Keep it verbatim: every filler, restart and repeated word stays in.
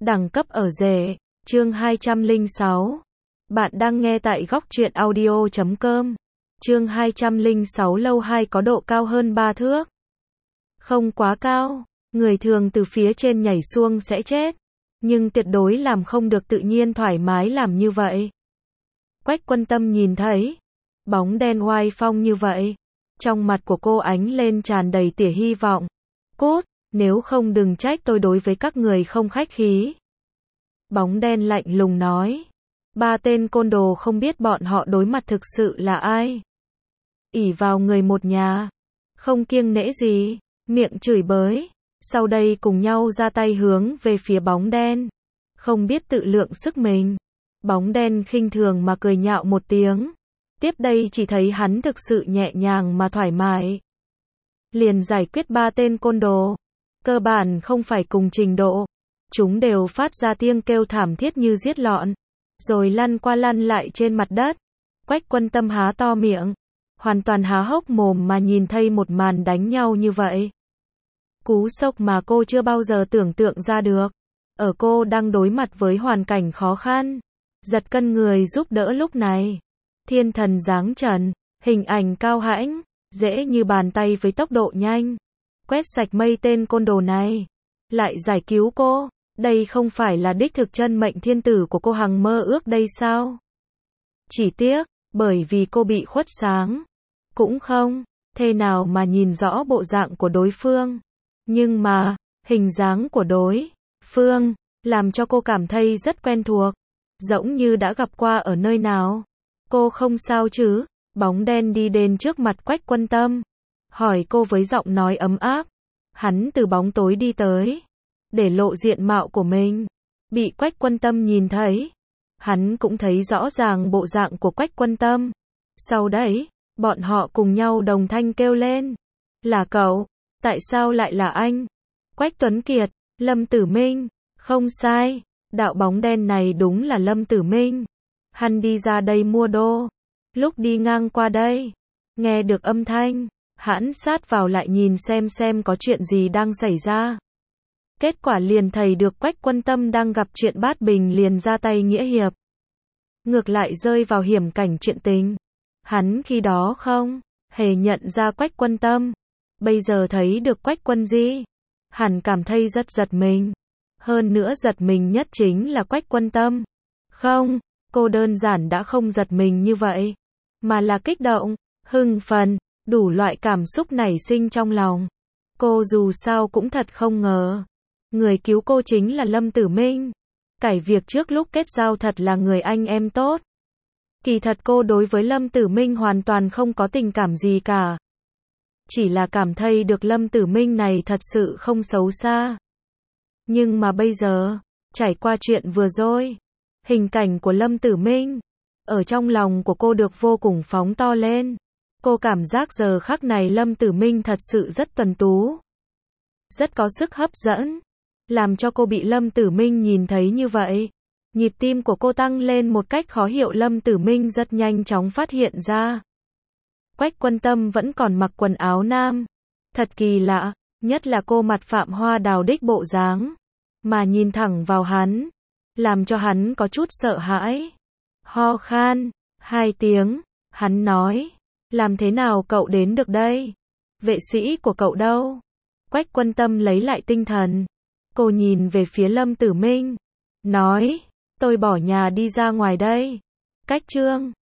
Đẳng cấp ở rể, chương hai trăm lẻ sáu. Bạn đang nghe tại góc truyện audio chấm com. Chương hai trăm lẻ sáu lầu hai có độ cao hơn ba thước. Không quá cao, người thường từ phía trên nhảy xuống sẽ chết, nhưng tuyệt đối làm không được tự nhiên thoải mái làm như vậy. Quách Quân Tâm nhìn thấy bóng đen oai phong như vậy, trong mặt của cô ánh lên tràn đầy tia hy vọng. Cút, nếu không đừng trách tôi đối với các người không khách khí. Bóng đen lạnh lùng nói. Ba tên côn đồ không biết bọn họ đối mặt thực sự là ai. Ỷ vào người một nhà, không kiêng nể gì, miệng chửi bới, sau đây cùng nhau ra tay hướng về phía bóng đen. Không biết tự lượng sức mình. Bóng đen khinh thường mà cười nhạo một tiếng. Tiếp đây chỉ thấy hắn thực sự nhẹ nhàng mà thoải mái. Liền giải quyết ba tên côn đồ. Cơ bản không phải cùng trình độ. Chúng đều phát ra tiếng kêu thảm thiết như giết lợn, rồi lăn qua lăn lại trên mặt đất. Quách Quân Tâm há to miệng, hoàn toàn há hốc mồm mà nhìn thấy một màn đánh nhau như vậy. Cú sốc mà cô chưa bao giờ tưởng tượng ra được. Ở cô đang đối mặt với hoàn cảnh khó khăn, giật cân người giúp đỡ lúc này. Thiên thần giáng trần, hình ảnh cao hãnh, dễ như bàn tay với tốc độ nhanh. Quét sạch mây tên côn đồ này, lại giải cứu cô. Đây không phải là đích thực chân mệnh thiên tử của cô hằng mơ ước đây sao? Chỉ tiếc, bởi vì cô bị khuất sáng. Cũng không thế nào mà nhìn rõ bộ dạng của đối phương. Nhưng mà, hình dáng của đối phương làm cho cô cảm thấy rất quen thuộc, giống như đã gặp qua ở nơi nào. Cô không sao chứ? Bóng đen đi đến trước mặt Quách Quân Tâm, hỏi cô với giọng nói ấm áp. Hắn từ bóng tối đi tới, để lộ diện mạo của mình. Bị Quách Quân Tâm nhìn thấy, hắn cũng thấy rõ ràng bộ dạng của Quách Quân Tâm. Sau đấy, bọn họ cùng nhau đồng thanh kêu lên. Là cậu? Tại sao lại là anh? Quách Tuấn Kiệt, Lâm Tử Minh. Không sai, đạo bóng đen này đúng là Lâm Tử Minh. Hắn đi ra đây mua đô. Lúc đi ngang qua đây, nghe được âm thanh, hắn sát vào lại nhìn xem xem có chuyện gì đang xảy ra. Kết quả liền thấy được Quách Quân Tâm đang gặp chuyện bát bình liền ra tay nghĩa hiệp. Ngược lại rơi vào hiểm cảnh chuyện tình. Hắn khi đó không hề nhận ra Quách Quân Tâm. Bây giờ thấy được Quách Quân Di, hẳn cảm thấy rất giật mình. Hơn nữa giật mình nhất chính là Quách Quân Tâm. Không, cô đơn giản đã không giật mình như vậy, mà là kích động, hưng phấn, đủ loại cảm xúc nảy sinh trong lòng. Cô dù sao cũng thật không ngờ, người cứu cô chính là Lâm Tử Minh. Cải việc trước lúc kết giao thật là người anh em tốt. Kỳ thật cô đối với Lâm Tử Minh hoàn toàn không có tình cảm gì cả. Chỉ là cảm thấy được Lâm Tử Minh này thật sự không xấu xa. Nhưng mà bây giờ, trải qua chuyện vừa rồi, hình cảnh của Lâm Tử Minh ở trong lòng của cô được vô cùng phóng to lên. Cô cảm giác giờ khắc này Lâm Tử Minh thật sự rất tuấn tú, rất có sức hấp dẫn, làm cho cô bị Lâm Tử Minh nhìn thấy như vậy. Nhịp tim của cô tăng lên một cách khó hiểu. Lâm Tử Minh rất nhanh chóng phát hiện ra Quách Quân Tâm vẫn còn mặc quần áo nam. Thật kỳ lạ, nhất là cô mặt phạm hoa đào đích bộ dáng, mà nhìn thẳng vào hắn, làm cho hắn có chút sợ hãi. Ho khan hai tiếng, hắn nói, làm thế nào cậu đến được đây? Vệ sĩ của cậu đâu? Quách Quân Tâm lấy lại tinh thần. Cô nhìn về phía Lâm Tử Minh, nói, tôi bỏ nhà đi ra ngoài đây. Cách chương